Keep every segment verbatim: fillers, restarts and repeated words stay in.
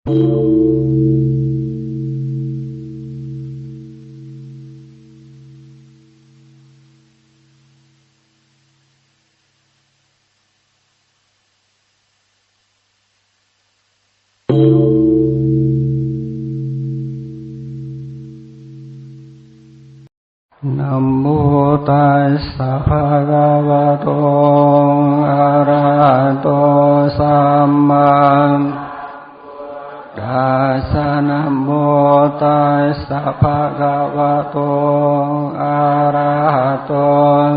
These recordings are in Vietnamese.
Nam mô Tassa Bhagavato Arahato Samma Tassa. Nam mô Tassa Bhagavato Arahato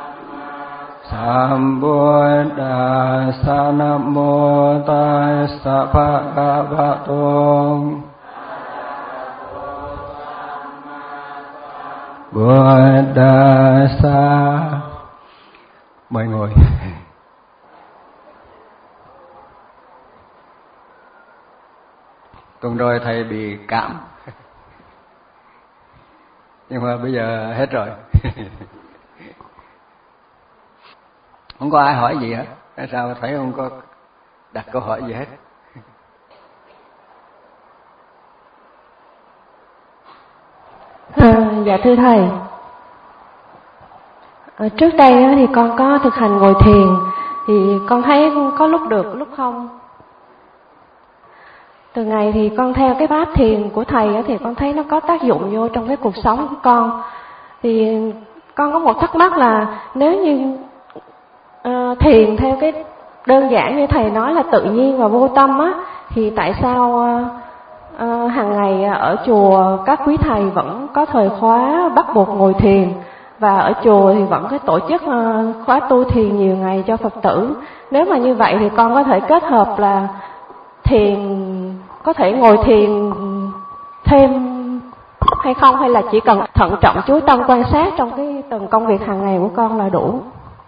Sambuddhassa. Nam mô Tassa Bhagavato Buddhassa. Mời ngồi. Tuần rồi thầy bị cảm, nhưng mà bây giờ hết rồi. Không có ai hỏi gì hết. Tại sao thấy không có đặt câu hỏi gì hết? À, dạ thưa thầy, à, trước đây thì con có thực hành ngồi thiền, thì con thấy có lúc được lúc không. Từ ngày thì con theo cái pháp thiền của thầy thì con thấy nó có tác dụng vô trong cái cuộc sống của con. Thì con có một thắc mắc là nếu như uh, thiền theo cái đơn giản như thầy nói là tự nhiên và vô tâm á, thì tại sao uh, uh, hàng ngày ở chùa các quý thầy vẫn có thời khóa bắt buộc ngồi thiền, và ở chùa thì vẫn có tổ chức uh, khóa tu thiền nhiều ngày cho Phật tử. Nếu mà như vậy thì con có thể kết hợp là thiền, có thể ngồi thiền thêm hay không, hay là chỉ cần thận trọng chú tâm quan sát trong cái từng công việc hàng ngày của con là đủ?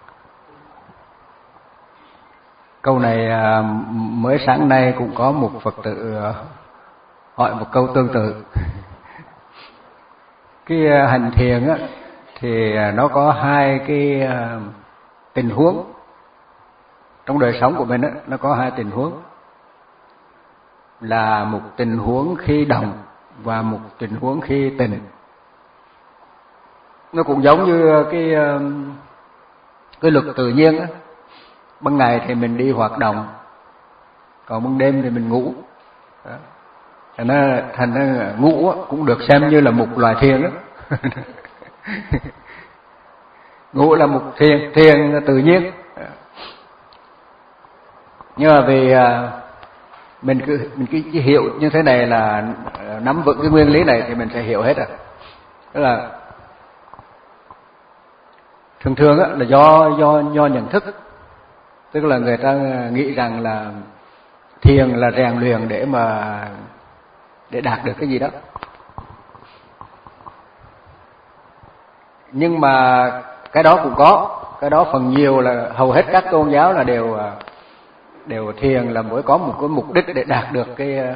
Câu này mới sáng nay cũng có một Phật tử hỏi một câu tương tự. Cái hành thiền á thì nó có hai cái tình huống trong đời sống của mình á, nó có hai tình huống, là một tình huống khi động và một tình huống khi tĩnh. Nó cũng giống như cái cái luật tự nhiên á. Ban ngày thì mình đi hoạt động, còn ban đêm thì mình ngủ. Đó. Thành ra, thành ra ngủ cũng được xem như là một loài thiền đó. Ngủ là một thiền, thiền tự nhiên. Nhưng mà vì mình cứ mình cứ hiểu như thế này là nắm vững cái nguyên lý này thì mình sẽ hiểu hết rồi. Tức là thường thường á là do do do nhận thức. Tức là người ta nghĩ rằng là thiền là rèn luyện để mà để đạt được cái gì đó. Nhưng mà cái đó cũng có, cái đó phần nhiều là hầu hết các tôn giáo là đều đều thiền là mới có một cái mục đích để đạt được cái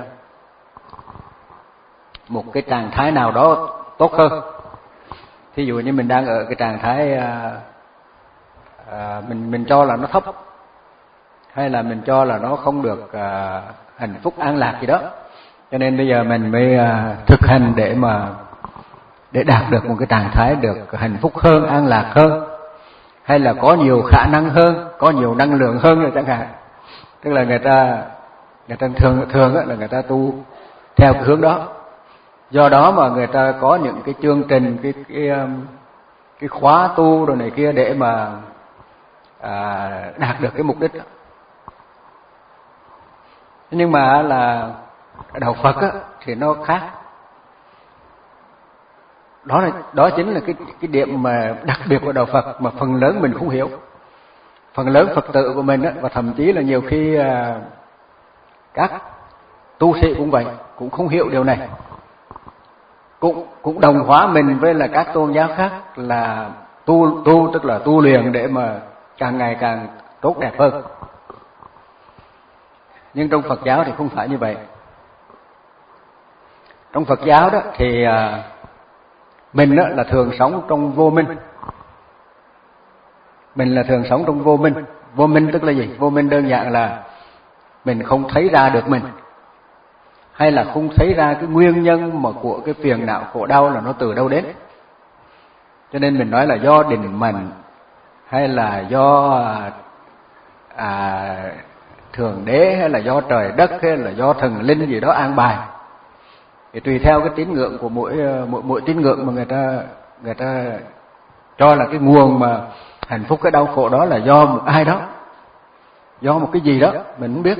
một cái trạng thái nào đó tốt hơn. Thí dụ như mình đang ở cái trạng thái à, à, mình mình cho là nó thấp, hay là mình cho là nó không được à, hạnh phúc an lạc gì đó, cho nên bây giờ mình mới à, thực hành để mà để đạt được một cái trạng thái được hạnh phúc hơn, an lạc hơn, hay là có nhiều khả năng hơn, có nhiều năng lượng hơn rồi chẳng hạn. Tức là người ta người ta thường thường là người ta tu theo cái hướng đó. Do đó mà người ta có những cái chương trình, cái cái cái khóa tu rồi này kia để mà à, đạt được cái mục đích đó. Nhưng mà là đạo Phật á, thì nó khác. Đó là đó chính là cái cái điểm mà đặc biệt của đạo Phật mà phần lớn mình không hiểu. Phần lớn Phật tử của mình á, và thậm chí là nhiều khi à, các tu sĩ cũng vậy, cũng không hiểu điều này. Cũng cũng đồng hóa mình với là các tôn giáo khác là tu tu tức là tu luyện để mà càng ngày càng tốt đẹp hơn. Nhưng trong Phật giáo thì không phải như vậy. Trong Phật giáo đó thì à, mình đó là thường sống trong vô minh. Mình là thường sống trong vô minh. Vô minh tức là gì? Vô minh đơn giản là mình không thấy ra được mình. hay là không thấy ra cái nguyên nhân mà của cái phiền não khổ đau là nó từ đâu đến. Cho nên mình nói là do định mệnh, hay là do à, Thượng Đế, hay là do trời đất, hay là do thần linh gì đó an bài. Thì tùy theo cái tín ngưỡng của mỗi mỗi mỗi tín ngưỡng mà người ta người ta cho là cái nguồn mà hạnh phúc cái đau khổ đó là do một ai đó, do một cái gì đó mình không biết.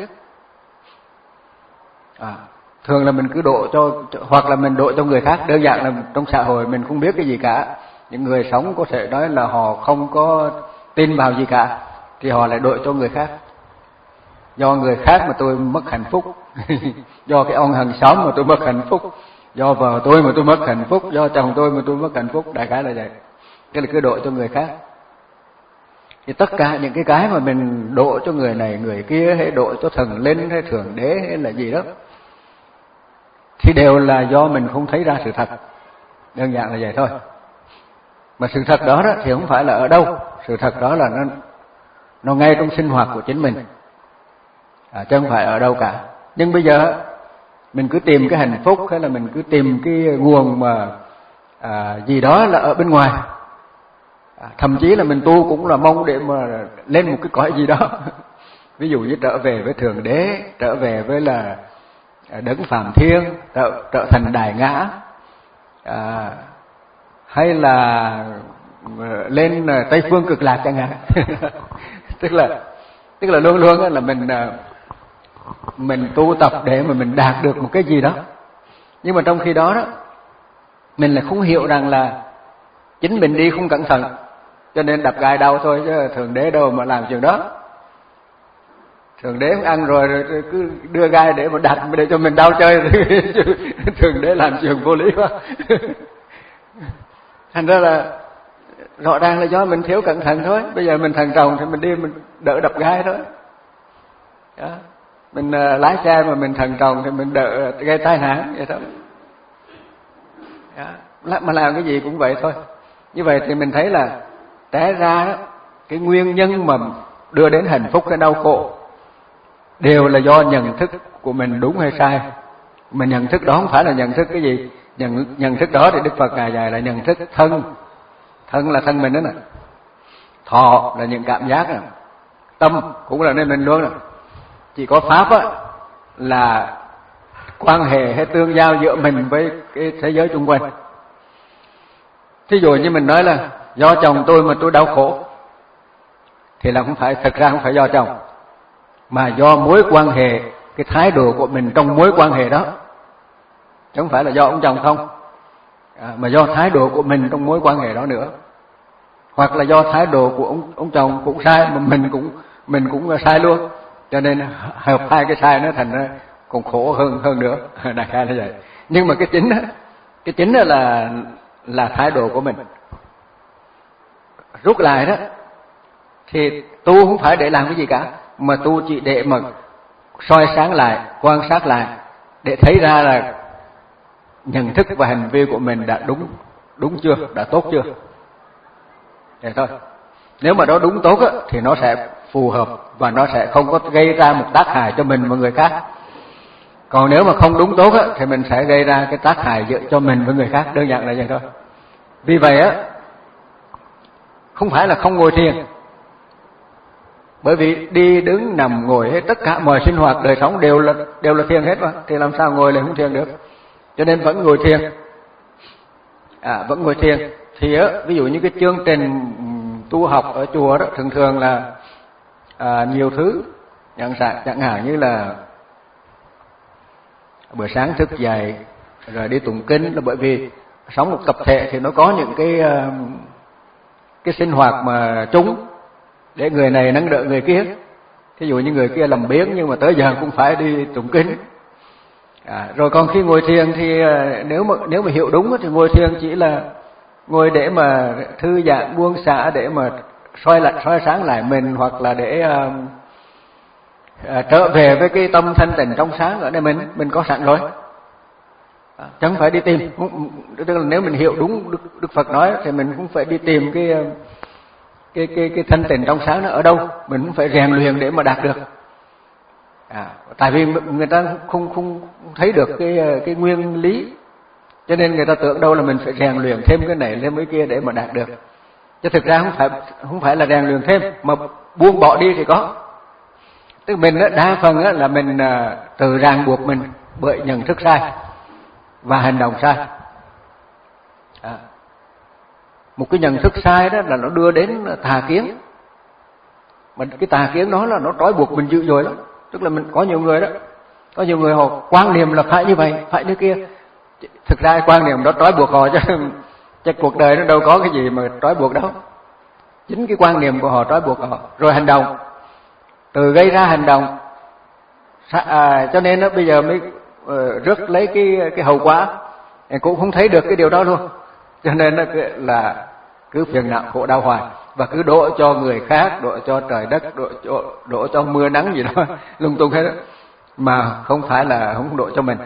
À, thường là mình cứ độ cho, hoặc là mình độ cho người khác. Đơn giản là trong xã hội mình không biết cái gì cả. Những người sống có thể nói là họ không có tin vào gì cả, thì họ lại độ cho người khác. Do người khác mà tôi mất hạnh phúc, do cái ông hàng xóm mà tôi mất hạnh phúc, do vợ tôi mà tôi mất hạnh phúc, do chồng tôi mà tôi mất hạnh phúc. Đại khái là vậy. Cái là cứ độ cho người khác. Thì tất cả những cái cái mà mình độ cho người này người kia, hay độ cho thần linh hay Thượng Đế hay là gì đó, thì đều là do mình không thấy ra sự thật. Đơn giản là vậy thôi. Mà sự thật đó, đó thì không phải là ở đâu. Sự thật đó là nó nó ngay trong sinh hoạt của chính mình, à, chứ không phải ở đâu cả. Nhưng bây giờ mình cứ tìm cái hạnh phúc, hay là mình cứ tìm cái nguồn mà à, gì đó là ở bên ngoài. À, thậm chí là mình tu cũng là mong để mà lên một cái cõi gì đó. Ví dụ như trở về với Thượng Đế, trở về với là Đấng Phạm Thiên, trở, trở thành Đại Ngã, à, hay là lên Tây Phương Cực Lạc chẳng hạn. tức là tức là luôn luôn là mình mình tu tập để mà mình đạt được một cái gì đó. Nhưng mà trong khi đó đó, mình lại không hiểu rằng là chính mình đi không cẩn thận, cho nên đập gai đau thôi, chứ Thượng Đế đâu mà làm chuyện đó. Thượng Đế ăn rồi, rồi cứ đưa gai để mà đặt để cho mình đau chơi. Thượng Đế làm chuyện vô lý quá. Thành ra là rõ ràng là do mình thiếu cẩn thận thôi. Bây giờ mình thận trọng thì mình đi mình đỡ đập gai thôi. Đó. Mình uh, lái xe mà mình thận trọng thì mình đỡ gây tai nạn vậy thôi. Đó. Mà làm cái gì cũng vậy thôi. Như vậy thì mình thấy là té ra đó, cái nguyên nhân mà đưa đến hạnh phúc hay đau khổ đều là do nhận thức của mình đúng hay sai. Mà nhận thức đó không phải là nhận thức cái gì. Nhận, nhận thức đó thì Đức Phật Ngài dạy là nhận thức thân. Thân là thân mình đó nè. Thọ là những cảm giác nè. Tâm cũng là nên mình luôn nè. Chỉ có Pháp á, là quan hệ hay tương giao giữa mình với cái thế giới xung quanh. Thí dụ như mình nói là do chồng tôi mà tôi đau khổ, thì là không phải, thật ra không phải do chồng, mà do mối quan hệ, cái thái độ của mình trong mối quan hệ đó. Chứ không phải là do ông chồng không, à, mà do thái độ của mình trong mối quan hệ đó nữa. Hoặc là do thái độ của ông, ông chồng cũng sai, mà mình cũng mình cũng sai luôn. Cho nên hợp hai cái sai nó thành ra còn khổ hơn hơn nữa. Đại khái là vậy. Nhưng mà cái chính đó, cái chính đó là là thái độ của mình. Rút lại đó, thì tu không phải để làm cái gì cả, mà tu chỉ để mà soi sáng lại, quan sát lại, để thấy ra là nhận thức và hành vi của mình đã đúng đúng chưa, đã tốt chưa. Vậy thôi. Nếu mà nó đúng tốt á, thì nó sẽ phù hợp và nó sẽ không có gây ra một tác hại cho mình và người khác. Còn nếu mà không đúng tốt á, thì mình sẽ gây ra cái tác hại cho mình với người khác. Đơn giản là vậy thôi. Vì vậy á, không phải là không ngồi thiền, bởi vì đi đứng nằm ngồi hết tất cả mọi sinh hoạt đời sống đều là đều là thiền hết mà, thì làm sao ngồi lại không thiền được. Cho nên vẫn ngồi thiền, à vẫn ngồi thiền. Thì á, ví dụ như cái chương trình tu học ở chùa đó thường thường là à, nhiều thứ, chẳng hạn chẳng hạn như là buổi sáng thức dậy rồi đi tụng kinh, là bởi vì sống một tập thể thì nó có những cái cái sinh hoạt mà chung để người này nâng đỡ người kia. Thí dụ như người kia làm biếng nhưng mà tới giờ cũng phải đi tụng kinh. À, rồi còn khi ngồi thiền thì nếu mà nếu mà hiểu đúng thì ngồi thiền chỉ là ngồi để mà thư giãn buông xả, để mà soi lại soi sáng lại mình, hoặc là để uh, uh, trở về với cái tâm thanh tịnh trong sáng ở đây mình mình có sẵn rồi. À, chẳng phải đi tìm. Tức là nếu mình hiểu đúng Đức, Đức Phật nói thì mình cũng phải đi tìm cái cái cái cái thanh tịnh trong sáng nó ở đâu, mình cũng phải rèn luyện để mà đạt được. À, tại vì người ta không không thấy được cái cái nguyên lý, cho nên người ta tưởng đâu là mình phải rèn luyện thêm cái này thêm cái kia để mà đạt được. Chứ thực ra không phải không phải là rèn luyện thêm, mà buông bỏ đi thì có. Tức mình đó, đa phần đó là mình tự ràng buộc mình bởi nhận thức sai và hành động sai. À, một cái nhận thức sai đó là nó đưa đến tà kiến, mà cái tà kiến đó là nó trói buộc mình dữ dội lắm. Tức là mình có nhiều người đó, có nhiều người họ quan niệm là phải như vậy, phải như kia. Thực ra quan niệm đó trói buộc họ, chứ chứ cuộc đời nó đâu có cái gì mà trói buộc đâu. Chính cái quan niệm của họ trói buộc họ, rồi hành động từ gây ra hành động. À, cho nên nó bây giờ mới uh, rước lấy cái cái hậu quả, cũng không thấy được cái điều đó luôn. Cho nên nó là cứ phiền não khổ đau hoài, và cứ đổ cho người khác, đổ cho trời đất, đổ cho, đổ cho mưa nắng gì đó lung tung hết đó, mà không phải là không đổ cho mình.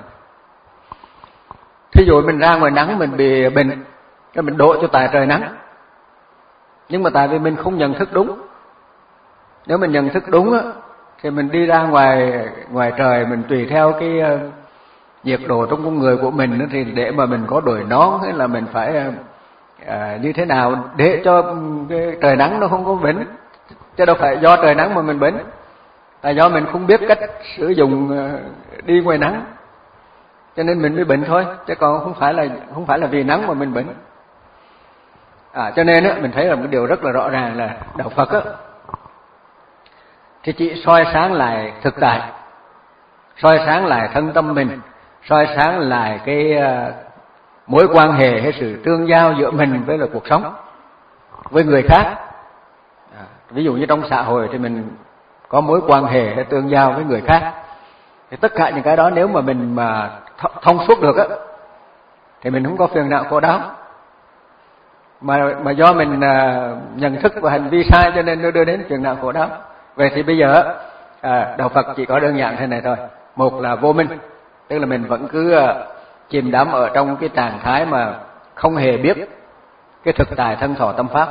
Thí dụ mình ra ngoài nắng mình bị bệnh, cái mình đổ cho tại trời nắng, nhưng mà tại vì mình không nhận thức đúng. Nếu mình nhận thức đúng á, thì mình đi ra ngoài ngoài trời, mình tùy theo cái uh, nhiệt độ trong con người của mình đó, thì để mà mình có đội nón hay là mình phải uh, uh, như thế nào để cho cái trời nắng nó không có bệnh, chứ đâu phải do trời nắng mà mình bệnh, tại do mình không biết cách sử dụng uh, đi ngoài nắng, cho nên mình mới bệnh thôi, chứ còn không phải là không phải là vì nắng mà mình bệnh. À, cho nên á, mình thấy là một điều rất là rõ ràng là đạo Phật á, thì chỉ soi sáng lại thực tại, soi sáng lại thân tâm mình, soi sáng lại cái uh, mối quan hệ hay sự tương giao giữa mình với là cuộc sống, với người khác. À, ví dụ như trong xã hội thì mình có mối quan hệ hay tương giao với người khác, thì tất cả những cái đó nếu mà mình mà thông suốt được á, thì mình không có phiền não khổ đau. Mà mà do mình uh, nhận thức và hành vi sai cho nên nó đưa đến phiền não khổ đau. Vậy thì bây giờ à, đạo Phật chỉ có đơn giản thế này thôi. Một là vô minh, tức là mình vẫn cứ uh, chìm đắm ở trong cái trạng thái mà không hề biết cái thực tại thân thọ tâm pháp.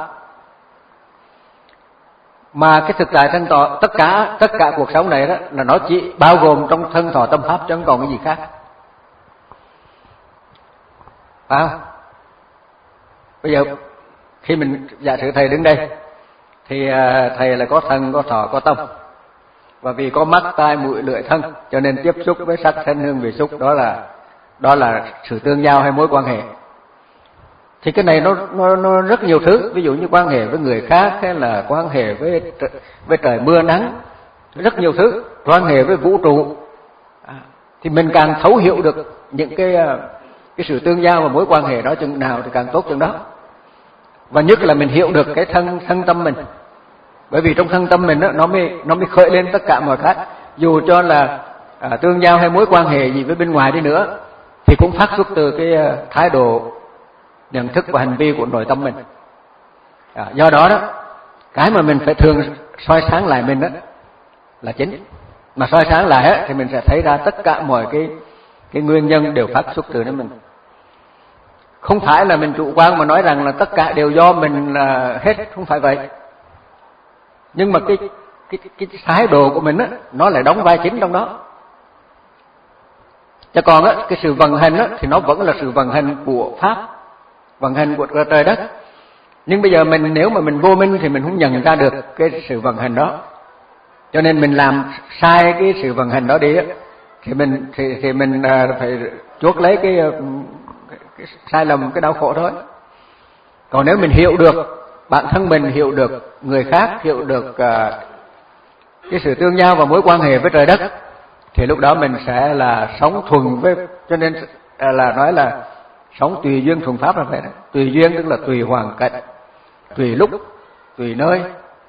Mà cái thực tại thân thọ, tất cả tất cả cuộc sống này đó là nó chỉ bao gồm trong thân thọ tâm pháp chứ không còn cái gì khác. Phải không? Bây giờ khi mình giả sử thầy đứng đây thì thầy là có thân, có thọ, có tâm, và vì có mắt, tai, mũi, lưỡi, thân cho nên tiếp xúc với sắc, thanh, hương, vị, xúc, đó là đó là sự tương giao hay mối quan hệ. Thì cái này nó nó nó rất nhiều thứ, ví dụ như quan hệ với người khác hay là quan hệ với với trời mưa nắng, rất nhiều thứ, quan hệ với vũ trụ. À, thì mình càng thấu hiểu được những cái cái sự tương giao và mối quan hệ đó chừng nào thì càng tốt chừng đó. Và nhất là mình hiểu được cái thân thân tâm mình, bởi vì trong thân tâm mình đó, nó mới nó mới khởi lên tất cả mọi khác. Dù cho là à, tương giao hay mối quan hệ gì với bên ngoài đi nữa, thì cũng phát xuất từ cái thái độ nhận thức và hành vi của nội tâm mình. À, do đó đó, cái mà mình phải thường soi sáng lại mình đó là chính. Mà soi sáng lại á, thì mình sẽ thấy ra tất cả mọi cái cái nguyên nhân đều phát xuất từ nơi mình. Không phải là mình chủ quan mà nói rằng là tất cả đều do mình là hết, không phải vậy. Nhưng mà cái cái cái thái độ của mình á, nó lại đóng vai chính trong đó. Chứ còn á, cái sự vận hành á, thì nó vẫn là sự vận hành của pháp, vận hành của trời đất. Nhưng bây giờ mình nếu mà mình vô minh thì mình không nhận ra được cái sự vận hành đó. Cho nên mình làm sai cái sự vận hành đó đi á, thì mình thì thì mình phải chuốc lấy cái, cái sai lầm, cái đau khổ thôi. Còn nếu mình hiểu được bản thân mình, hiểu được người khác, hiểu được uh, cái sự tương giao và mối quan hệ với trời đất, thì lúc đó mình sẽ là sống thuần với, cho nên uh, là nói là sống tùy duyên thuần pháp là vậy đó. Tùy duyên tức là tùy hoàn cảnh, tùy lúc, tùy nơi,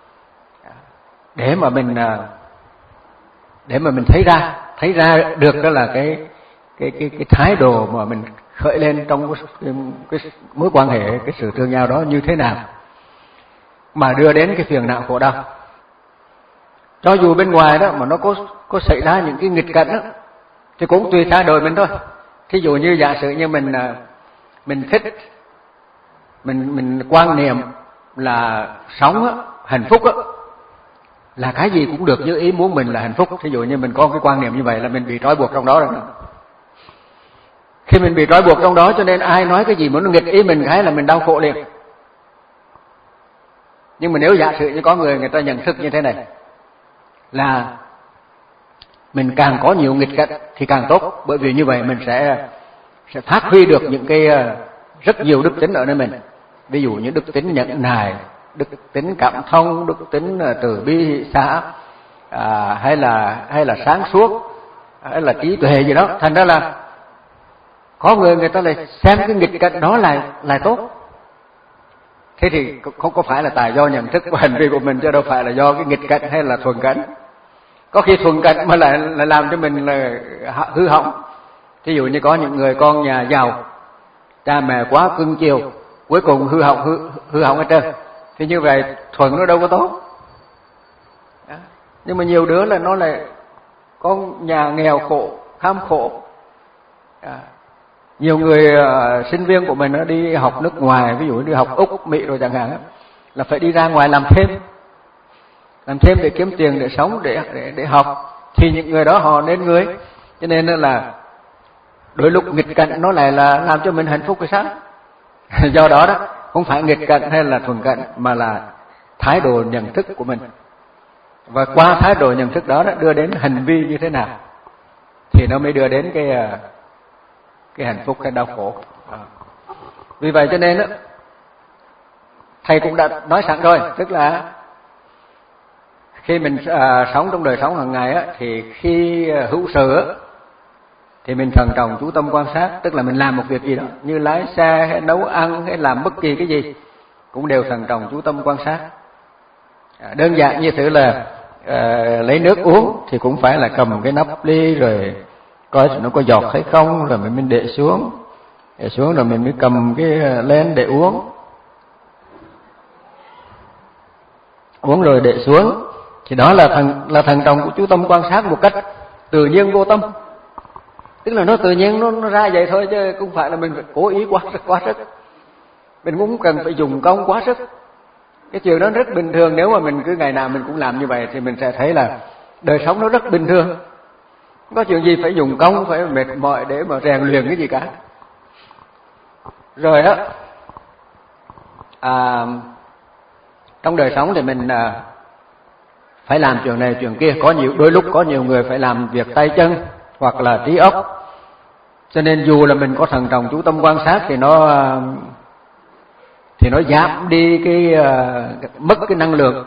để mà mình uh, để mà mình thấy ra thấy ra được đó là cái cái cái cái thái độ mà mình khởi lên trong cái, cái, cái mối quan hệ, cái sự tương giao đó như thế nào mà đưa đến cái phiền não khổ đau. Cho dù bên ngoài đó mà nó có có xảy ra những cái nghịch cảnh đó, thì cũng tùy thái độ mình thôi. Thí dụ như giả sử như mình mình thích, mình mình quan niệm là sống á, hạnh phúc á, là cái gì cũng được như ý muốn mình là hạnh phúc. Thí dụ như mình có cái quan niệm như vậy là mình bị trói buộc trong đó rồi. Khi mình bị trói buộc trong đó cho nên ai nói cái gì muốn nghịch ý mình cái là mình đau khổ liền. Nhưng mà nếu giả sử như có người người ta nhận thức như thế này là mình càng có nhiều nghịch cảnh thì càng tốt, bởi vì như vậy mình sẽ sẽ phát huy được những cái rất nhiều đức tính ở nơi mình. Ví dụ như đức tính nhẫn nại, đức tính cảm thông, đức tính từ bi hỷ xả, à, hay là hay là sáng suốt, hay là trí tuệ gì đó. Thành ra là có người người ta lại xem cái nghịch cảnh đó là là tốt. Thế thì không có phải là tại do nhận thức và hành vi của mình, chứ đâu phải là do cái nghịch cảnh hay là thuận cảnh. Có khi thuận cảnh mà lại, lại làm cho mình là hư hỏng. Ví dụ như có những người con nhà giàu, cha mẹ quá cưng chiều, cuối cùng hư hỏng hư, hư hỏng hết trơn. Thì như vậy thuận nó đâu có tốt. Nhưng mà nhiều đứa là nó lại con nhà nghèo khổ, kham khổ. À, nhiều người uh, sinh viên của mình nó đi học nước ngoài, ví dụ đi học Úc, Mỹ rồi chẳng hạn, là phải đi ra ngoài làm thêm, làm thêm để kiếm tiền để sống, để để để học. Thì những người đó họ nên người, cho nên là đôi lúc nghịch cảnh nó lại là làm cho mình hạnh phúc hay sao? Do đó đó, không phải nghịch cảnh hay là thuận cảnh, mà là thái độ nhận thức của mình. Và qua thái độ nhận thức đó, đó đưa đến hành vi như thế nào thì nó mới đưa đến cái cái hạnh phúc hay đau khổ. À. Vì vậy cho nên đó, thầy cũng đã nói sẵn rồi, tức là khi mình à, sống trong đời sống hàng ngày á, thì khi hữu sự á, thì mình thận trọng chú tâm quan sát, tức là mình làm một việc gì đó như lái xe hay nấu ăn hay làm bất kỳ cái gì cũng đều thận trọng chú tâm quan sát. À, đơn giản như thế là à, lấy nước uống thì cũng phải là cầm cái nắp ly rồi coi nó có giọt hay không, rồi mình mới để xuống, để xuống rồi mình mới cầm cái lên để uống, uống rồi để xuống. Thì đó là thần là thần trọng của chú tâm quan sát một cách tự nhiên vô tâm, tức là nó tự nhiên nó, nó ra vậy thôi, chứ không phải là mình phải cố ý quá sức quá sức, mình cũng cần phải dùng công quá sức. Cái chuyện đó rất bình thường. Nếu mà mình cứ ngày nào mình cũng làm như vậy thì mình sẽ thấy là đời sống nó rất bình thường, không có chuyện gì phải dùng công, phải mệt mỏi để mà rèn luyện cái gì cả. Rồi đó, à, trong đời sống thì mình à, phải làm chuyện này chuyện kia. Có nhiều đôi lúc có nhiều người phải làm việc tay chân hoặc là trí óc, cho nên dù là mình có thần trọng chú tâm quan sát thì nó thì nó giảm đi cái uh, mất cái năng lượng.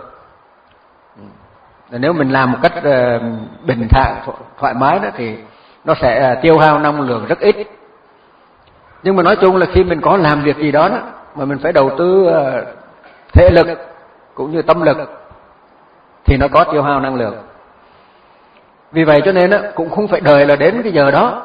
Nếu mình làm một cách uh, bình thản thoải mái đó thì nó sẽ uh, tiêu hao năng lượng rất ít. Nhưng mà nói chung là khi mình có làm việc gì đó, đó mà mình phải đầu tư uh, thể lực cũng như tâm lực thì nó có tiêu hao năng lượng. Vì vậy cho nên đó, cũng không phải đợi là đến cái giờ đó.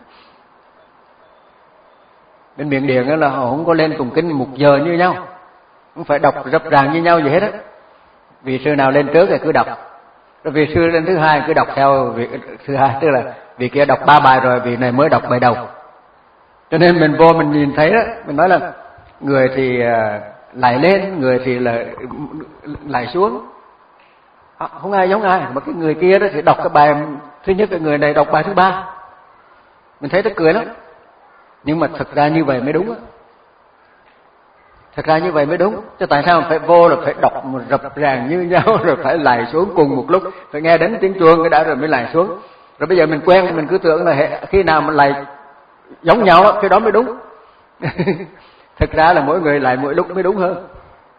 Bên Miến Điện là họ không có lên tụng kinh một giờ như nhau, không phải đọc rập ràng như nhau gì hết á. Vị sư nào lên trước thì cứ đọc, rồi vị sư lên thứ hai cứ đọc theo vị thứ hai, tức là vị kia đọc ba bài rồi vị này mới đọc bài đầu. Cho nên mình vô mình nhìn thấy đó, mình nói là người thì lại lên, người thì là lại xuống, không ai giống ai. Mà cái người kia đó thì đọc cái bài thứ nhất, cái người này đọc bài thứ ba, mình thấy nó cười lắm. Nhưng mà thực ra như vậy mới đúng á. Thật ra như vậy mới đúng. Chứ tại sao phải vô là phải đọc một rập ràng như nhau, rồi phải lại xuống cùng một lúc, phải nghe đến tiếng chuông cái đã rồi mới lại xuống. Rồi bây giờ mình quen, mình cứ tưởng là khi nào mình lại giống nhau cái đó mới đúng. Thực ra là mỗi người lại mỗi lúc mới đúng hơn.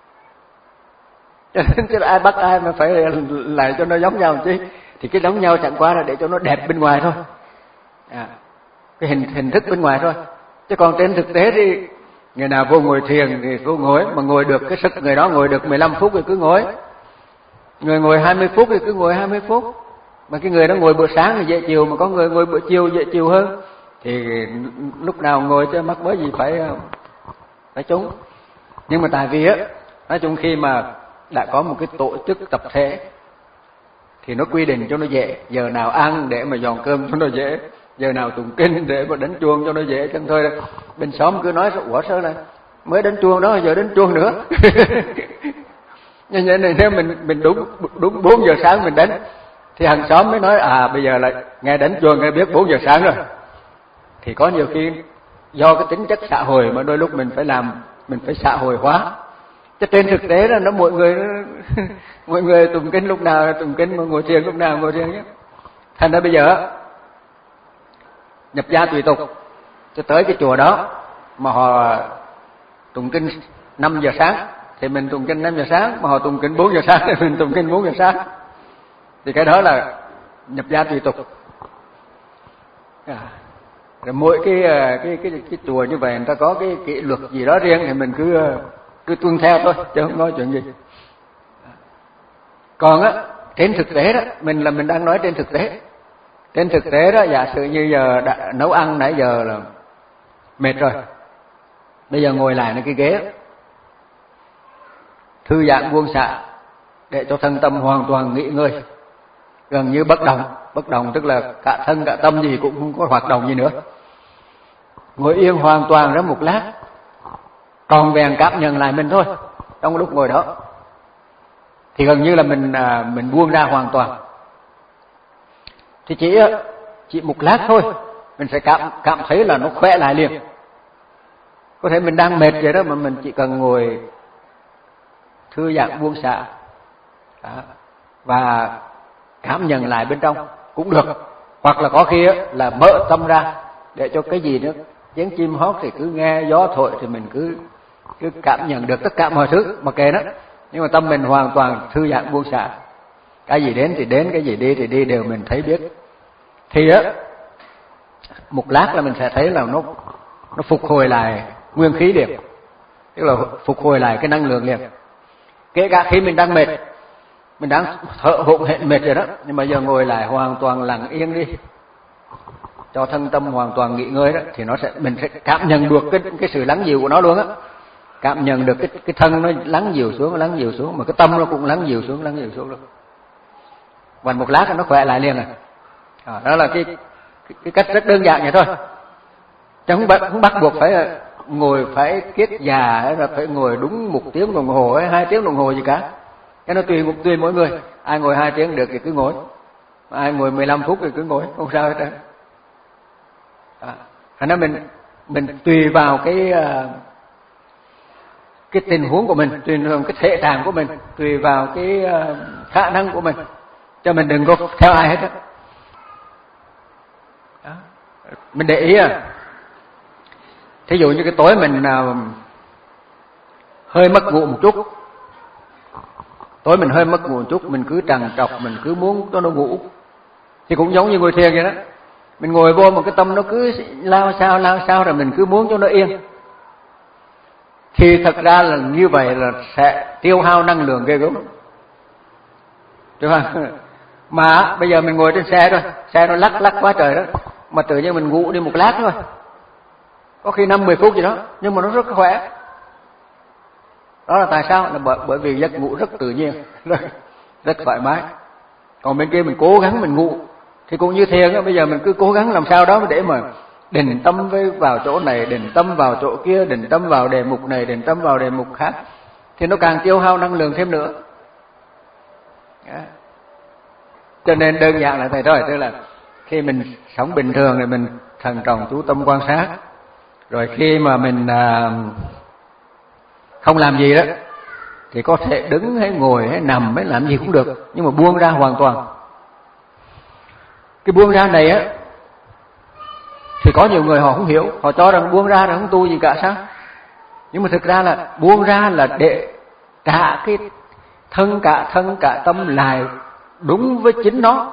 Cho nên chứ ai bắt ai mà phải lại cho nó giống nhau chứ. Thì cái giống nhau chẳng qua là để cho nó đẹp bên ngoài thôi, à, cái hình hình thức bên ngoài thôi. Chứ còn trên thực tế thì người nào vô ngồi thiền thì vô ngồi, mà ngồi được cái sức người đó ngồi được mười lăm phút thì cứ ngồi, người ngồi hai mươi phút thì cứ ngồi hai mươi phút. Mà cái người đó ngồi bữa sáng thì dễ chịu, mà có người ngồi bữa chiều dễ chịu hơn, thì lúc nào ngồi chứ mắc mới gì phải phải trúng. Nhưng mà tại vì á, nói chung khi mà đã có một cái tổ chức tập thể thì nó quy định cho nó dễ, giờ nào ăn để mà dọn cơm cho nó dễ, giờ nào tụng kinh để mà đánh chuông cho nó dễ. Chẳng thôi bên xóm cứ nói ủa sao là mới đánh chuông đó, giờ đánh chuông nữa. Nhưng nếu mình mình đúng đúng bốn giờ sáng mình đến thì hàng xóm mới nói à bây giờ là nghe đến chuông nghe biết bốn giờ sáng rồi. Thì có nhiều khi do cái tính chất xã hội mà đôi lúc mình phải làm, mình phải xã hội hóa. Chứ trên thực tế là nó mọi người mọi người tụng kinh lúc nào tụng kinh, mà ngồi thiền lúc nào ngồi thiền nhé. Thành ra bây giờ nhập gia tùy tục, cho tới cái chùa đó mà họ tụng kinh năm giờ sáng thì mình tụng kinh năm giờ sáng, mà họ tụng kinh bốn giờ sáng thì mình tụng kinh bốn giờ sáng. Thì cái đó là nhập gia tùy tục. À, rồi mỗi cái cái cái cái chùa như vậy người ta có cái kỷ luật gì đó riêng thì mình cứ cứ tuân theo thôi, chứ không nói chuyện gì. Còn á trên thực tế đó, mình là mình đang nói trên thực tế. Trên thực tế đó, giả sử như giờ đã, nấu ăn nãy giờ là mệt rồi, bây giờ ngồi lạiในcái ghế thư giãn buông xả để cho thân tâm hoàn toàn nghỉ ngơi, gần như bất động. Bất động tức là cả thân cả tâm gì cũng không có hoạt động gì nữa, ngồi yên hoàn toàn ra một lát, tròn vẹn cảm nhận lại mình thôi. Trong lúc ngồi đó thì gần như là mình mình buông ra hoàn toàn. Thì chỉ chỉ một lát thôi mình sẽ cảm cảm thấy là nó khỏe lại liền. Có thể mình đang mệt vậy đó mà mình chỉ cần ngồi thư giãn buông xả và cảm nhận lại bên trong cũng được. Hoặc là có khi là mở tâm ra để cho cái gì nữa, tiếng chim hót thì cứ nghe, gió thổi thì mình cứ cứ cảm nhận được tất cả mọi thứ mà kệ đó. Nhưng mà tâm mình hoàn toàn thư giãn buông xả, cái gì đến thì đến, cái gì đi thì đi, đều mình thấy biết. Thì á một lát là mình sẽ thấy là nó nó phục hồi lại nguyên khí liền, tức là phục hồi lại cái năng lượng liền. Kể cả khi mình đang mệt, mình đang thở hổn hển mệt rồi đó, nhưng mà giờ ngồi lại hoàn toàn lặng yên đi, cho thân tâm hoàn toàn nghỉ ngơi đó, thì nó sẽ mình sẽ cảm nhận được cái cái sự lắng dịu của nó luôn á. Cảm nhận được cái cái thân nó lắng dịu xuống, lắng dịu xuống, mà cái tâm nó cũng lắng dịu xuống, lắng dịu xuống luôn. Và một lát nó khỏe lại liền rồi. À, đó là cái, cái cái cách rất đơn giản vậy thôi. Chứ không bắt, không bắt buộc phải ngồi phải kiết già hay là phải ngồi đúng một tiếng đồng hồ hay hai tiếng đồng hồ gì cả. Cái nó tùy tùy mỗi người. Ai ngồi hai tiếng được thì cứ ngồi, ai ngồi mười lăm phút thì cứ ngồi, không sao hết trơn. À, thành ra mình mình tùy vào cái cái tình huống của mình, tùy vào cái thể trạng của mình, tùy vào cái khả năng của mình, cho mình đừng có theo ai hết á. Mình để ý à, thí dụ như cái tối mình nào hơi mất ngủ một chút, tối mình hơi mất ngủ một chút, mình cứ trằn trọc, mình cứ muốn cho nó ngủ, thì cũng giống như ngồi thiền vậy đó. Mình ngồi vô một cái tâm nó cứ lao sao lao sao rồi mình cứ muốn cho nó yên, thì thật ra là như vậy là sẽ tiêu hao năng lượng ghê gớm, đúng không? Mà bây giờ mình ngồi trên xe rồi, xe nó lắc lắc quá trời đó, mà tự nhiên mình ngủ đi một lát thôi, có khi năm mười phút gì đó, nhưng mà nó rất khỏe. Đó là tại sao? Là bởi, bởi vì giấc ngủ rất tự nhiên, rất, rất thoải mái. Còn bên kia mình cố gắng mình ngủ thì cũng như thiền đó, bây giờ mình cứ cố gắng làm sao đó để mà định tâm với vào chỗ này, định tâm vào chỗ kia, định tâm vào đề mục này, định tâm vào đề mục khác, thì nó càng tiêu hao năng lượng thêm nữa. Đó. Cho nên đơn giản là thầy thôi, tức là khi mình sống bình thường thì mình thận trọng chú tâm quan sát, rồi khi mà mình à, không làm gì đó thì có thể đứng hay ngồi hay nằm hay làm gì cũng được, nhưng mà buông ra hoàn toàn. Cái buông ra này á thì có nhiều người họ không hiểu, họ cho rằng buông ra là không tu gì cả sao? Nhưng mà thực ra là buông ra là để trả cái thân cả thân cả tâm lại đúng với chính nó.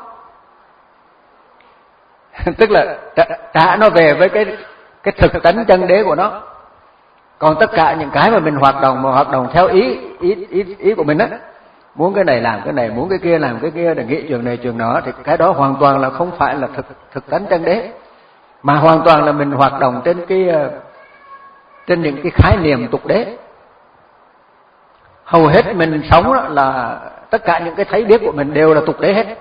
Tức là trả, trả nó về với cái cái thực tánh chân đế của nó. Còn tất cả những cái mà mình hoạt động mà hoạt động theo ý ý ý, ý của mình á, muốn cái này làm cái này, muốn cái kia làm cái kia, để nghĩ chuyện này chuyện đó, thì cái đó hoàn toàn là không phải là thực thực tánh chân đế, mà hoàn toàn là mình hoạt động trên cái trên những cái khái niệm tục đế. Hầu hết mình sống đó là tất cả những cái thấy biết của mình đều là tục đế hết.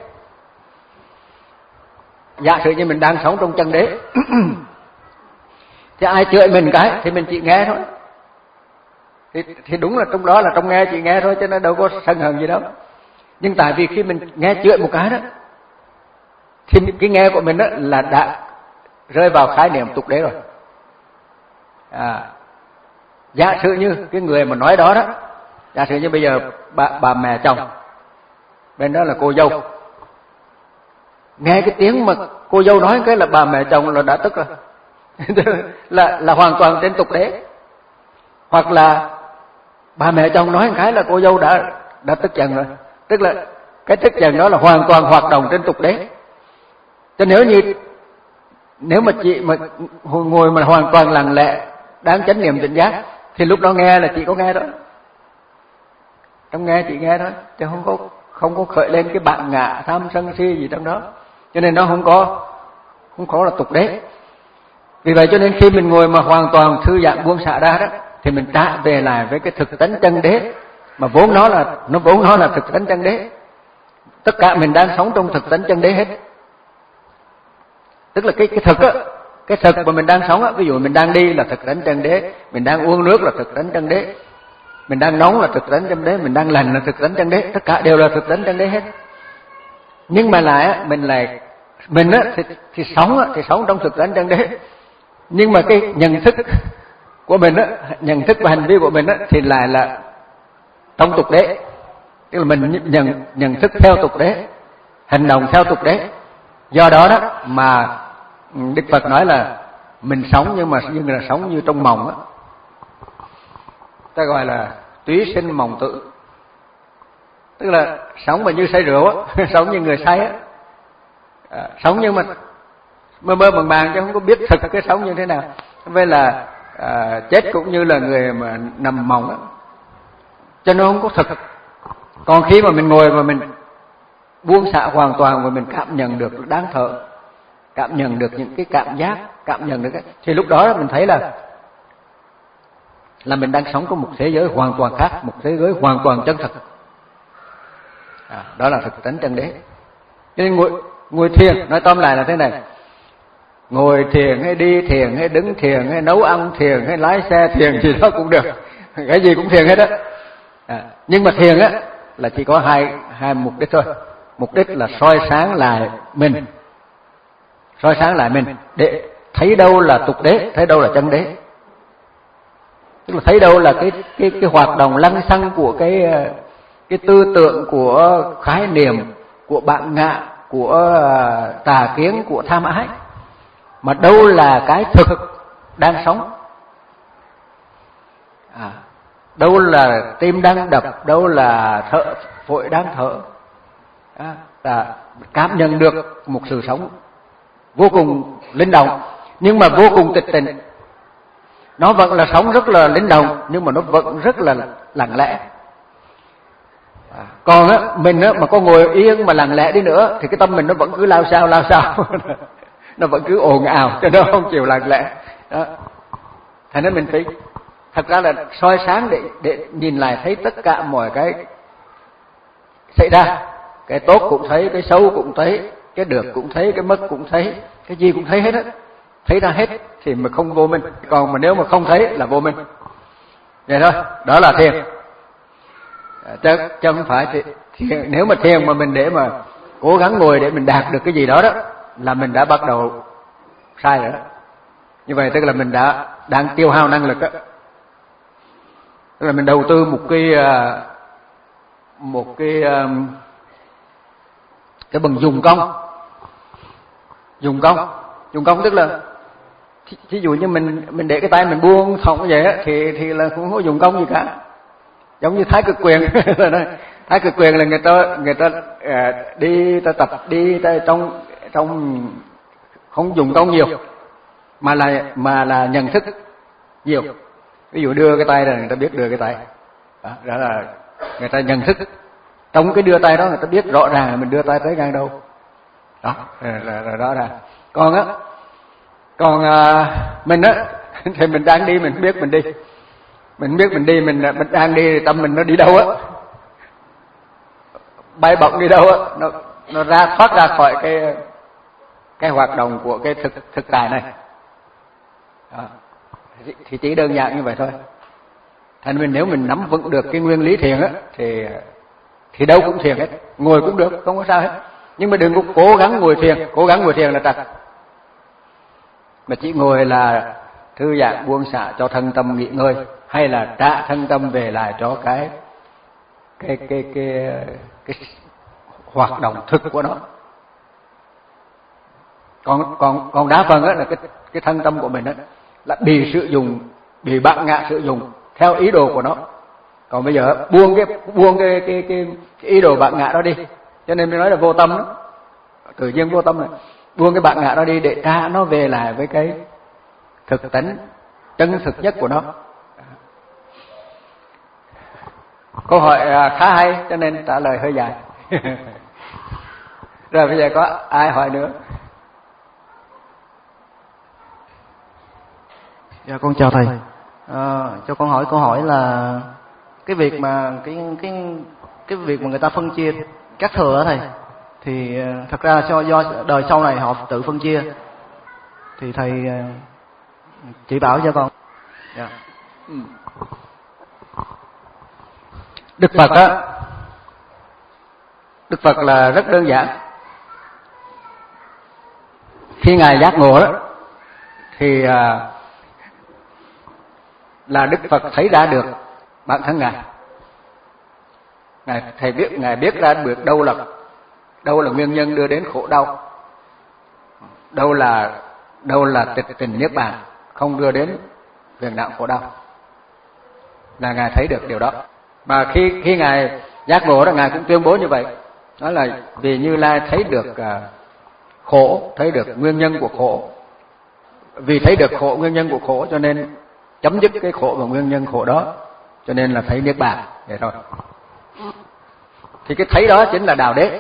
Giả sử như mình đang sống trong chân đế thì ai chửi mình cái thì mình chỉ nghe thôi, thì, thì đúng là trong đó là trong nghe chỉ nghe thôi, cho nên đâu có sân hận gì đâu. Nhưng tại vì khi mình nghe chửi một cái đó, thì cái nghe của mình đó là đã rơi vào khái niệm tục đế rồi. À, giả sử như cái người mà nói đó đó, giả sử như bây giờ bà, bà mẹ chồng, bên đó là cô dâu, nghe cái tiếng mà cô dâu nói cái là bà mẹ chồng là đã tức rồi. là là hoàn toàn trên tục đế. Hoặc là bà mẹ chồng nói một cái là cô dâu đã đã tức giận rồi, tức là cái tức giận đó là hoàn toàn hoạt động trên tục đế. Cho nếu như nếu mà chị mà ngồi mà hoàn toàn lặng lẽ đáng chánh niệm tỉnh giác, thì lúc đó nghe là chị có nghe đó, trong nghe chị nghe đó, chứ không có không có khởi lên cái bản ngã tham sân si gì trong đó. Cho nên nó không có không có là tục đế. Vì vậy cho nên khi mình ngồi mà hoàn toàn thư giãn buông xả ra đó, thì mình trả về lại với cái thực tánh chân đế, mà vốn nó là nó vốn nó là thực tánh chân đế. Tất cả mình đang sống trong thực tánh chân đế hết. Tức là cái cái thực á, cái thực mà mình đang sống á, ví dụ mình đang đi là thực tánh chân đế, mình đang uống nước là thực tánh chân đế, mình đang nóng là thực tánh chân đế, mình đang lành là thực tánh chân đế, tất cả đều là thực tánh chân đế hết. Nhưng mà lại á, mình lại mình á thì, thì sống á, thì sống trong thực tánh chân đế, nhưng mà cái nhận thức của mình á, nhận thức và hành vi của mình á thì lại là trong tục đế. Tức là mình nhận nhận thức theo tục đế, hành động theo tục đế. Do đó đó mà Đức Phật nói là mình sống nhưng mà nhưng là sống như trong mộng á, ta gọi là túy sinh mộng tự. Tức là sống mà như say rượu á, sống như người say á, à, sống nhưng mà mơ mơ màng màng chứ không có biết thực cái sống như thế nào. Vậy là à, chết cũng như là người mà nằm mộng á, cho nó không có thực. Còn khi mà mình ngồi mà mình buông xả hoàn toàn và mình cảm nhận được đáng thở, cảm nhận được những cái cảm giác, cảm nhận được cái, thì lúc đó mình thấy là là mình đang sống trong một thế giới hoàn toàn khác, một thế giới hoàn toàn chân thực. À, đó là thực tánh chân đế. Cho nên ngồi ngồi thiền, nói tóm lại là thế này: ngồi thiền hay đi thiền hay đứng thiền hay nấu ăn thiền hay lái xe thiền gì đó cũng được, cái gì cũng thiền hết á. À, nhưng mà thiền á là chỉ có hai hai mục đích thôi. Mục đích là soi sáng lại mình, soi sáng lại mình để thấy đâu là tục đế, thấy đâu là chân đế. Tức là thấy đâu là cái cái cái hoạt động lăng xăng của cái cái tư tưởng, của khái niệm, của bản ngã, của tà kiến, của tham ái, mà đâu là cái thực đang sống. À, đâu là tim đang đập, đâu là thở phổi đang thở. À, là cảm nhận được một sự sống vô cùng linh động, nhưng mà vô cùng tịch tịnh. Nó vẫn là sống rất là linh động, nhưng mà nó vẫn rất là lặng lẽ. À, còn á, mình á, mà có ngồi yên mà lặng lẽ đi nữa thì cái tâm mình nó vẫn cứ lao sao lao sao nó vẫn cứ ồn ào, cho nó không chịu lặng lẽ đó. Thành nên mình phải thật ra là soi sáng để để nhìn lại thấy tất cả mọi cái xảy ra. Cái tốt cũng thấy, cái xấu cũng thấy, cái được cũng thấy, cái mất cũng thấy, cái gì cũng thấy hết á, thấy ra hết thì mà không vô minh. Còn mà nếu mà không thấy là vô minh. Vậy thôi, đó là thiền. Chứ, chứ không phải thì, thiền, nếu mà thiền mà mình để mà cố gắng ngồi để mình đạt được cái gì đó đó là mình đã bắt đầu sai rồi đó. Như vậy tức là mình đã đang tiêu hao năng lực á. Tức là mình đầu tư một cái một cái cái bằng dùng công. Dùng công, dùng công tức là ví dụ như mình mình để cái tay mình buông thõng như vậy á, thì thì là không có dùng công gì cả. Giống như Thái Cực Quyền. Thái Cực Quyền là người ta người ta uh, đi ta tập đi ta trong trong không dùng công nhiều, mà là mà là nhận thức nhiều. Ví dụ đưa cái tay là người ta biết đưa cái tay, đó, đó là người ta nhận thức. Trong cái đưa tay đó người ta biết rõ ràng là mình đưa tay tới ngang đâu, đó là, là, là rõ ràng. Còn á, còn à, mình á thì mình đang đi mình biết mình đi, mình biết mình đi mình mình đang đi tâm mình nó đi đâu á, bay bổng đi đâu á, nó nó ra thoát ra khỏi cái cái hoạt động của cái thực thực tại này. Đó. Thì chỉ đơn giản như vậy thôi. Thành mình nếu mình nắm vững được cái nguyên lý thiền á thì thì đâu cũng thiền hết, ngồi cũng được, không có sao hết. Nhưng mà đừng có cố gắng ngồi thiền, cố gắng ngồi thiền là trật. Mà chỉ ngồi là thư giãn buông xả cho thân tâm nghỉ ngơi, hay là trả thân tâm về lại cho cái cái cái cái, cái hoạt động thực của nó. Còn còn còn đa phần á là cái cái thân tâm của mình á là bị sử dụng, bị bản ngã sử dụng theo ý đồ của nó. Còn bây giờ buông cái buông cái cái cái, cái ý đồ bản ngã đó đi, cho nên mới nói là vô tâm đó, tự nhiên vô tâm này, buông cái bản ngã đó đi để trả nó về lại với cái thực tánh chân thực nhất của nó. Câu hỏi khá hay cho nên trả lời hơi dài. Rồi bây giờ có ai hỏi nữa? Dạ con chào thầy. À, cho con hỏi câu hỏi là cái việc mà cái cái cái việc mà người ta phân chia các thừa đó thầy, thì thật ra do do đời sau này họ tự phân chia, thì thầy chỉ bảo cho con. Dạ. Đức Phật á, Đức Phật là rất đơn giản. Khi ngài giác ngộ đó thì là Đức Phật thấy ra được bản thân ngài. Ngài thầy biết ngài biết ra được đâu là đâu là nguyên nhân đưa đến khổ đau, đâu là đâu là tịch tình niết bàn không đưa đến phiền não khổ đau, là ngài thấy được điều đó. Mà khi khi ngài giác ngộ đó, ngài cũng tuyên bố như vậy, đó là vì Như Lai thấy được khổ, thấy được nguyên nhân của khổ, vì thấy được khổ, nguyên nhân của khổ cho nên chấm dứt cái khổ và nguyên nhân khổ đó, cho nên là thấy niết bàn vậy thôi. Thì cái thấy đó chính là đạo đế,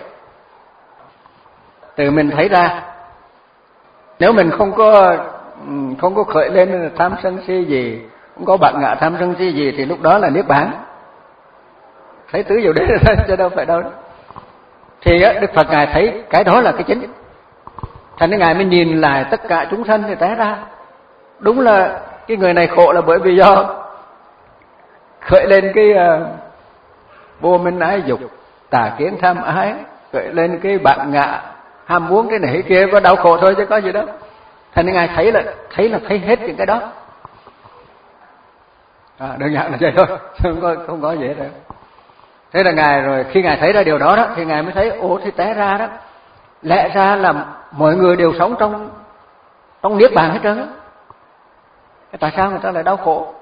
từ mình thấy ra. Nếu mình không có không có khởi lên tham sân si gì, không có bản ngã tham sân si gì, thì lúc đó là niết bàn, thấy tứ diệu đế chứ đâu phải đâu. Thì Đức Phật ngài thấy cái đó là cái chính, thành nên ngài mới nhìn lại tất cả chúng sanh thì té ra đúng là cái người này khổ là bởi vì do khởi lên cái uh, vô minh ái dục, tà kiến tham ái, khởi lên cái bản ngã ham muốn cái này cái kia, có đau khổ thôi chứ có gì đâu. Thành nên ngài thấy là thấy là thấy hết những cái đó. À, đơn giản là vậy thôi, không có không có gì hết đâu. Thế là ngài rồi khi ngài thấy ra điều đó đó thì ngài mới thấy ồ, thì té ra đó lẽ ra là mọi người đều sống trong trong niết bàn hết trơn á. Tại sao người ta lại đau khổ?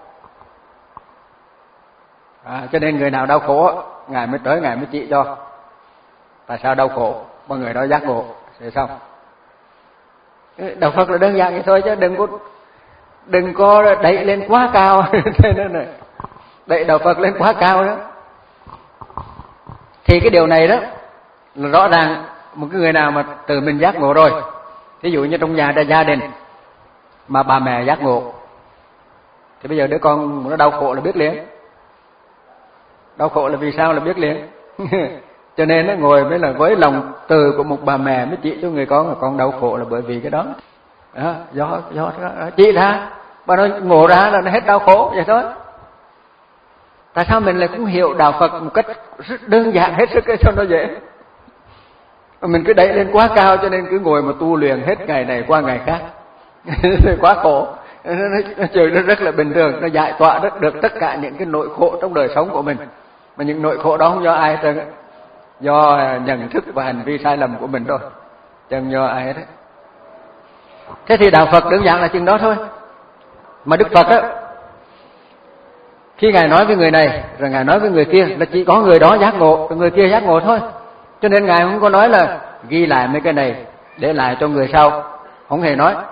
À, cho nên người nào đau khổ ngài mới tới, ngài mới chỉ cho tại sao đau khổ, mọi người đó giác ngộ thì xong. Đạo Phật là đơn giản vậy thôi, chứ đừng có đừng có đẩy lên quá cao. Thế nên này đẩy đạo Phật lên quá cao đó thì cái điều này đó là rõ ràng một cái người nào mà từ mình giác ngộ rồi, ví dụ như trong nhà đã gia đình mà bà mẹ giác ngộ thì bây giờ đứa con nó đau khổ là biết liền. Đau khổ là vì sao là biết liền. Cho nên nó ngồi mới là với lòng từ của một bà mẹ mới chỉ cho người con là con đau khổ là bởi vì cái đó. Đó do do chỉ ra bà nói ngộ ra là nó hết đau khổ vậy thôi. Tại sao mình lại cũng hiểu đạo Phật một cách rất đơn giản hết sức cho nó dễ. Mình cứ đẩy lên quá cao cho nên cứ ngồi mà tu luyện hết ngày này qua ngày khác. Quá khổ. Nó trời nó rất là bình thường, nó giải tỏa rất được tất cả những cái nỗi khổ trong đời sống của mình. Mà những nỗi khổ đó không do ai hết, do nhận thức và hành vi sai lầm của mình thôi, chẳng do ai hết. Thế thì đạo Phật đơn giản là chừng đó thôi. Mà Đức Phật á, khi ngài nói với người này rồi ngài nói với người kia là chỉ có người đó giác ngộ, người kia giác ngộ thôi. Cho nên ngài không có nói là ghi lại mấy cái này để lại cho người sau, không hề nói.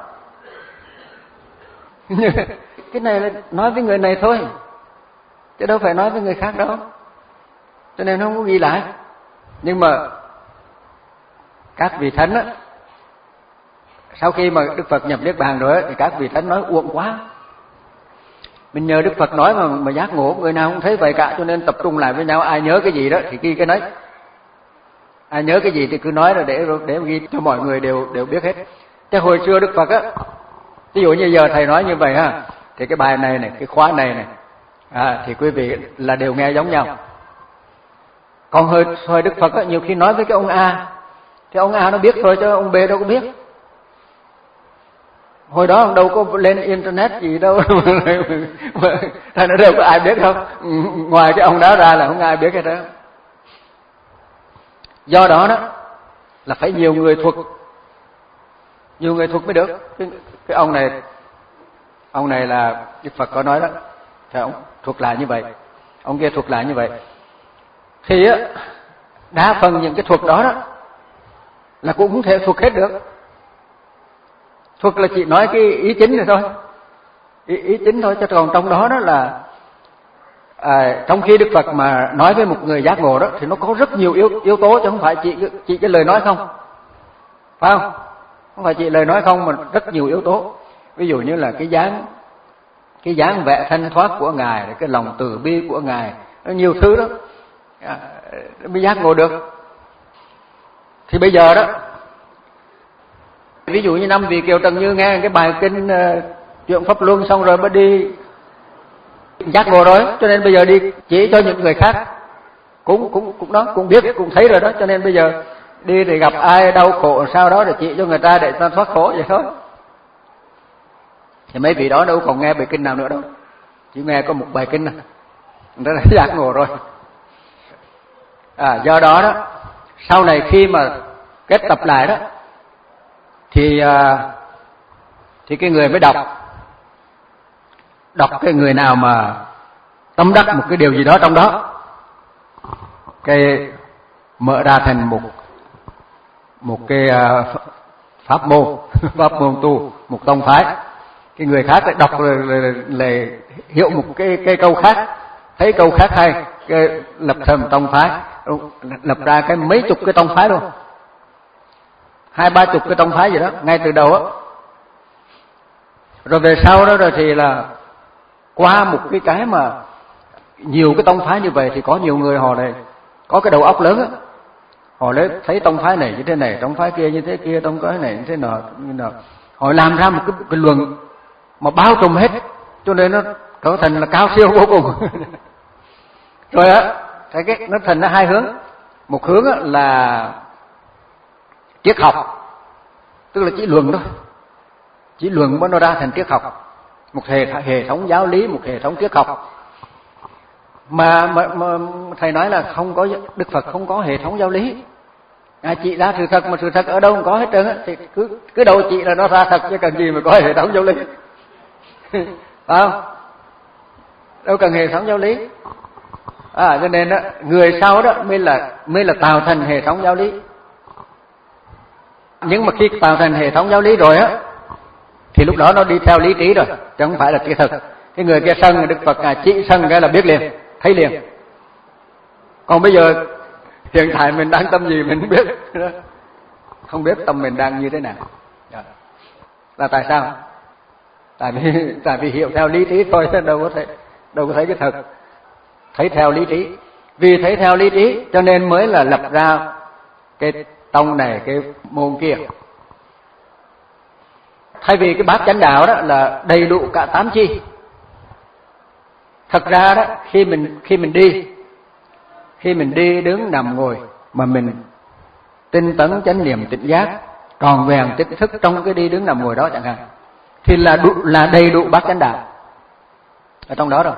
Cái này là nói với người này thôi, chứ đâu phải nói với người khác đâu. Cho nên không có ghi lại. Nhưng mà các vị thánh á, sau khi mà Đức Phật nhập niết bàn rồi á, thì các vị thánh nói uổng quá. Mình nhờ Đức Phật nói mà mà giác ngộ, người nào cũng thấy vậy cả, cho nên tập trung lại với nhau, ai nhớ cái gì đó thì ghi cái đấy. Ai nhớ cái gì thì cứ nói rồi để để ghi cho mọi người đều đều biết hết. Thế hồi xưa Đức Phật á, ví dụ như giờ thầy nói như vậy ha, thì cái bài này này, cái khóa này này à, thì quý vị là đều nghe giống nhau. Còn hồi, hồi Đức Phật á, nhiều khi nói với cái ông A thì ông A nó biết thôi chứ ông B đâu có biết. Hồi đó ông đâu có lên internet gì đâu thành nó đâu có ai biết đâu, ngoài cái ông đó ra là không ai biết hết đó. Do đó đó là phải nhiều người thuộc, nhiều người thuộc mới được. Cái, cái ông này, ông này là Đức Phật có nói đó, thì ông thuộc lại như vậy, ông kia thuộc lại như vậy. Thì á, đa phần những cái thuộc đó đó là cũng không thể thuộc hết được. Thuộc là chỉ nói cái ý chính này thôi, ý, ý chính thôi, chứ còn trong đó đó là à, trong khi Đức Phật mà nói với một người giác ngộ đó thì nó có rất nhiều yếu yếu tố, chứ không phải chỉ chỉ cái lời nói không, phải không? Không phải chỉ lời nói không mà rất nhiều yếu tố. Ví dụ như là cái dáng cái dáng vẻ thanh thoát của ngài, cái lòng từ bi của ngài, nó nhiều thứ đó à, mới giác ngộ được. Thì bây giờ đó, ví dụ như năm vị Kiều Trần Như nghe cái bài kinh uh, chuyện Pháp Luân xong rồi mới đi giác ngộ rồi, cho nên bây giờ đi chỉ cho những người khác cũng cũng cũng đó cũng biết cũng thấy rồi đó, cho nên bây giờ đi thì gặp ai đau khổ sao đó để chỉ cho người ta để ta thoát khổ vậy thôi. Thì mấy vị đó đâu còn nghe bài kinh nào nữa đâu, chỉ nghe có một bài kinh này, người ta đã giác ngộ rồi. À, do đó đó sau này khi mà kết tập lại đó thì à, thì cái người mới đọc đọc cái người nào mà tâm đắc một cái điều gì đó trong đó, cái mở ra thành một một cái uh, pháp môn pháp môn tu, một tông phái. Cái người khác lại đọc lại, lại, lại hiểu một cái cái câu khác, thấy câu khác hay, cái lập thành tông phái, lập ra cái mấy chục cái tông phái luôn, hai ba chục cái tông phái gì đó ngay từ đầu á. Rồi về sau đó rồi thì là qua một cái cái mà nhiều cái tông phái như vậy thì có nhiều người họ này có cái đầu óc lớn á, họ lấy thấy tông phái này như thế này, tông phái kia như thế kia, tông phái này như thế nọ như nọ, họ làm ra một cái, cái luận mà bao trùm hết, cho nên nó trở thành là cao siêu vô cùng. Rồi á, cái cái nó thành ra hai hướng, một hướng á là triết học, tức là chỉ luận thôi, chỉ luận mới nó ra thành triết học, một hệ hệ thống giáo lý, một hệ thống triết học. Mà, mà, mà thầy nói là không có, Đức Phật không có hệ thống giáo lý, à, chỉ ra sự thật, mà sự thật ở đâu không có hết trơn á, thì cứ cứ đầu chỉ là nó ra thật, chứ cần gì mà có hệ thống giáo lý. Phải không? Đâu cần hệ thống giáo lý. À, cho nên đó, người sau đó mới là mới là tạo thành hệ thống giáo lý. Nhưng mà khi tạo thành hệ thống giáo lý rồi á, thì lúc đó nó đi theo lý trí rồi, chứ không phải là tri thực. Cái người kia sân, Đức Phật à, chỉ sân cái là biết liền, thấy liền. Còn bây giờ hiện tại mình đang tâm gì mình không biết, không biết tâm mình đang như thế nào. Là tại sao? Tại vì tại vì hiểu theo lý trí thôi, đâu có thấy đâu có thấy cái thật. Thấy theo lý trí, vì thấy theo lý trí cho nên mới là lập ra cái tông này, cái môn kia. Thay vì cái bát chánh đạo đó là đầy đủ cả tám chi. Thật ra đó, khi mình khi mình đi, khi mình đi đứng nằm ngồi mà mình tinh tấn chánh niệm tỉnh giác, tròn vẹn tỉnh thức trong cái đi đứng nằm ngồi đó chẳng hạn, thì là đủ, là đầy đủ bát chánh đạo ở trong đó rồi.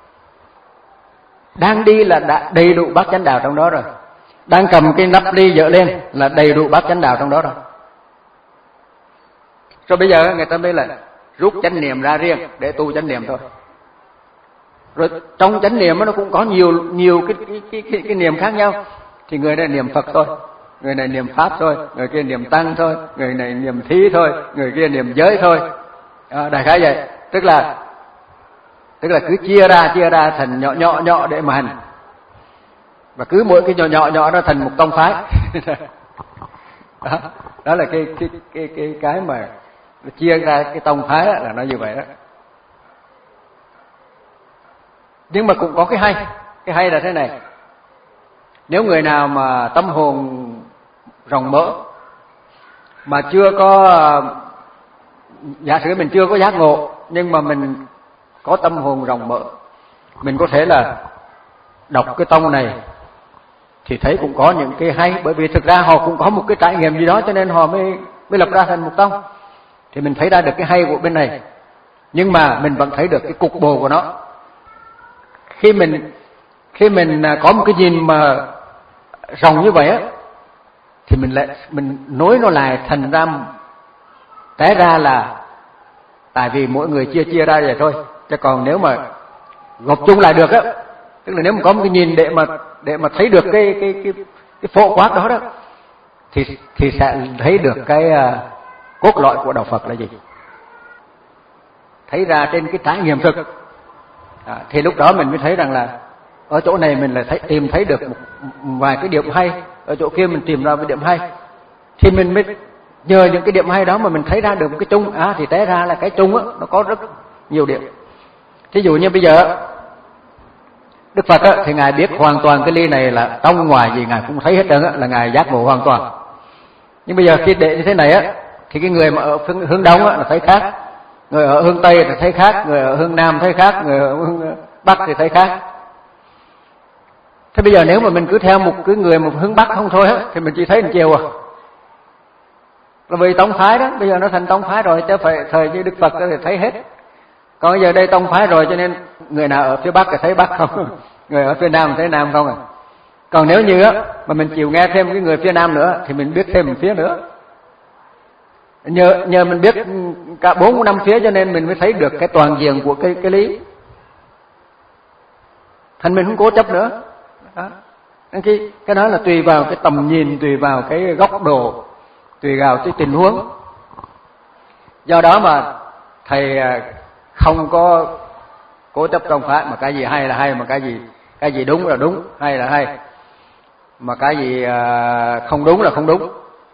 Đang đi là đã đầy đủ bát chánh đạo trong đó rồi. Đang cầm cái nắp ly dở lên là đầy đủ bát chánh đạo trong đó rồi. Rồi bây giờ người ta mới là rút chánh niệm ra riêng để tu chánh niệm thôi. Rồi trong chánh niệm nó cũng có nhiều nhiều cái cái cái, cái, cái niệm khác nhau. Thì người này niệm Phật thôi, người này niệm Pháp thôi, người kia niệm Tăng thôi, người này niệm Thí thôi, người kia niệm giới thôi. À, đại khái vậy. Tức là tức là cứ chia ra chia ra thành nhỏ nhỏ nhỏ để mà hành. Và cứ mỗi cái nhỏ nhỏ nhỏ nó thành một tông phái. Đó, đó là cái cái cái cái cái mà chia ra cái tông phái đó, là nó như vậy đó. Nhưng mà cũng có cái hay, cái hay là thế này. Nếu người nào mà tâm hồn rộng mở mà chưa có, giả sử mình chưa có giác ngộ nhưng mà mình có tâm hồn rộng mở, Mình có thể là đọc cái tông này thì thấy cũng có những cái hay, bởi vì thực ra họ cũng có một cái trải nghiệm gì đó cho nên họ mới mới lập ra thành một tông. Thì mình thấy ra được cái hay của bên này, nhưng mà mình vẫn thấy được cái cục bộ của nó. Khi mình khi mình có một cái nhìn mà rộng như vậy á, thì mình lại mình nối nó lại thành ra té ra là tại vì mỗi người chia chia ra vậy thôi. Chứ còn nếu mà gộp chung lại được á, tức là nếu mà có một cái nhìn để mà để mà thấy được cái cái cái cái phổ quát đó đó, thì thì sẽ thấy được cái uh, cốt lõi của đạo Phật là gì, thấy ra trên cái trải nghiệm thực. À, thì lúc đó mình mới thấy rằng là ở chỗ này mình lại thấy, tìm thấy được một, một vài cái điểm hay, ở chỗ kia mình tìm ra một điểm hay, thì mình mới nhờ những cái điểm hay đó mà mình thấy ra được một cái chung. À thì té ra là cái chung á nó có rất nhiều điểm. Thí dụ như bây giờ Đức Phật á, thì ngài biết hoàn toàn cái ly này là trong ngoài gì ngài cũng thấy hết trơn á, là ngài giác ngộ hoàn toàn. Nhưng bây giờ khi để như thế này á, thì cái người mà ở hướng đông á là thấy khác, người ở hướng tây thì thấy khác, người ở hướng nam thấy khác, người ở hướng bắc thì thấy khác. Thế bây giờ nếu mà mình cứ theo một cái người một hướng bắc không thôi á, thì mình chỉ thấy một chiều à. Là vì tông phái đó, bây giờ nó thành tông phái rồi, chứ phải thời như Đức Phật thì thấy hết. Còn bây giờ đây tông phái rồi cho nên người nào ở phía bắc thì thấy bắc không, người ở phía nam thấy nam không à. Còn nếu như á mà mình chịu nghe thêm cái người phía nam nữa thì mình biết thêm một phía nữa. Nhờ nhờ mình biết cả bốn năm phía cho nên mình mới thấy được cái toàn diện của cái cái lý. Thành mình không cố chấp nữa. Đó. Cái cái đó là tùy vào cái tầm nhìn, tùy vào cái góc độ, tùy vào cái tình huống. Do đó mà thầy không có cố chấp trong phái, mà cái gì hay là hay, mà cái gì cái gì đúng là đúng, hay là hay, mà cái gì không đúng là không đúng.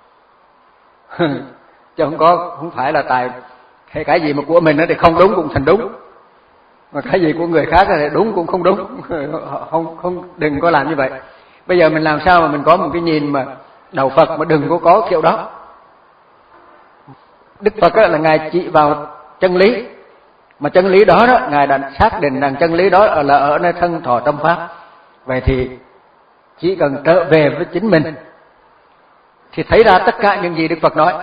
Chứ không có, không phải là tại hay cái gì mà của mình thì không đúng cũng thành đúng, mà cái gì của người khác thì đúng cũng không đúng. Không không đừng có làm như vậy. Bây giờ mình làm sao mà mình có một cái nhìn mà đạo Phật mà đừng có có kiểu đó. Đức Phật là ngài chỉ vào chân lý, mà chân lý đó đó ngài đã xác định rằng chân lý đó là ở nơi thân thọ tâm pháp. Vậy thì chỉ cần trở về với chính mình thì thấy ra tất cả những gì Đức Phật nói.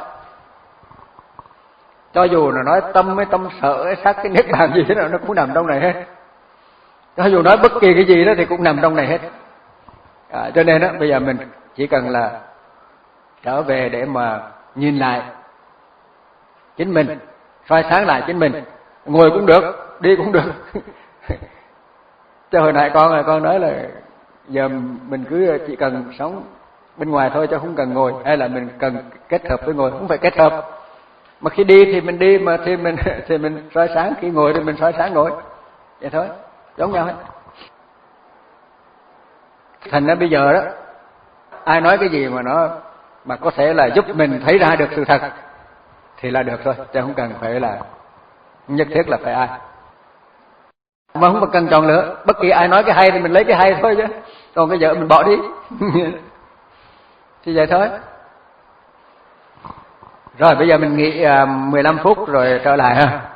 Cho dù là nói tâm hay tâm sở hay sắc cái niết bàn gì thế nào nó cũng nằm trong này hết. Cho dù nói bất kỳ cái gì đó thì cũng nằm trong này hết. À, cho nên đó bây giờ mình chỉ cần là trở về để mà nhìn lại chính mình, soi sáng lại chính mình, ngồi cũng được, đi cũng được. Cho hồi nãy con con nói là giờ mình cứ chỉ cần sống bên ngoài thôi chứ không cần ngồi, hay là mình cần kết hợp với ngồi, không phải kết hợp. Mà khi đi thì mình đi, mà thì mình thì mình soi sáng, khi ngồi thì mình soi sáng ngồi. Vậy thôi, giống nhau hết. Thành ra bây giờ đó, ai nói cái gì mà nó mà có thể là giúp mình thấy ra được sự thật thì là được thôi, chứ không cần phải là nhất thiết là phải ai. Mà không cần chọn lựa, bất kỳ ai nói cái hay thì mình lấy cái hay thôi chứ. Còn cái vợ mình bỏ đi. Thì vậy thôi. Rồi bây giờ mình nghỉ mười lăm phút rồi trở lại ha.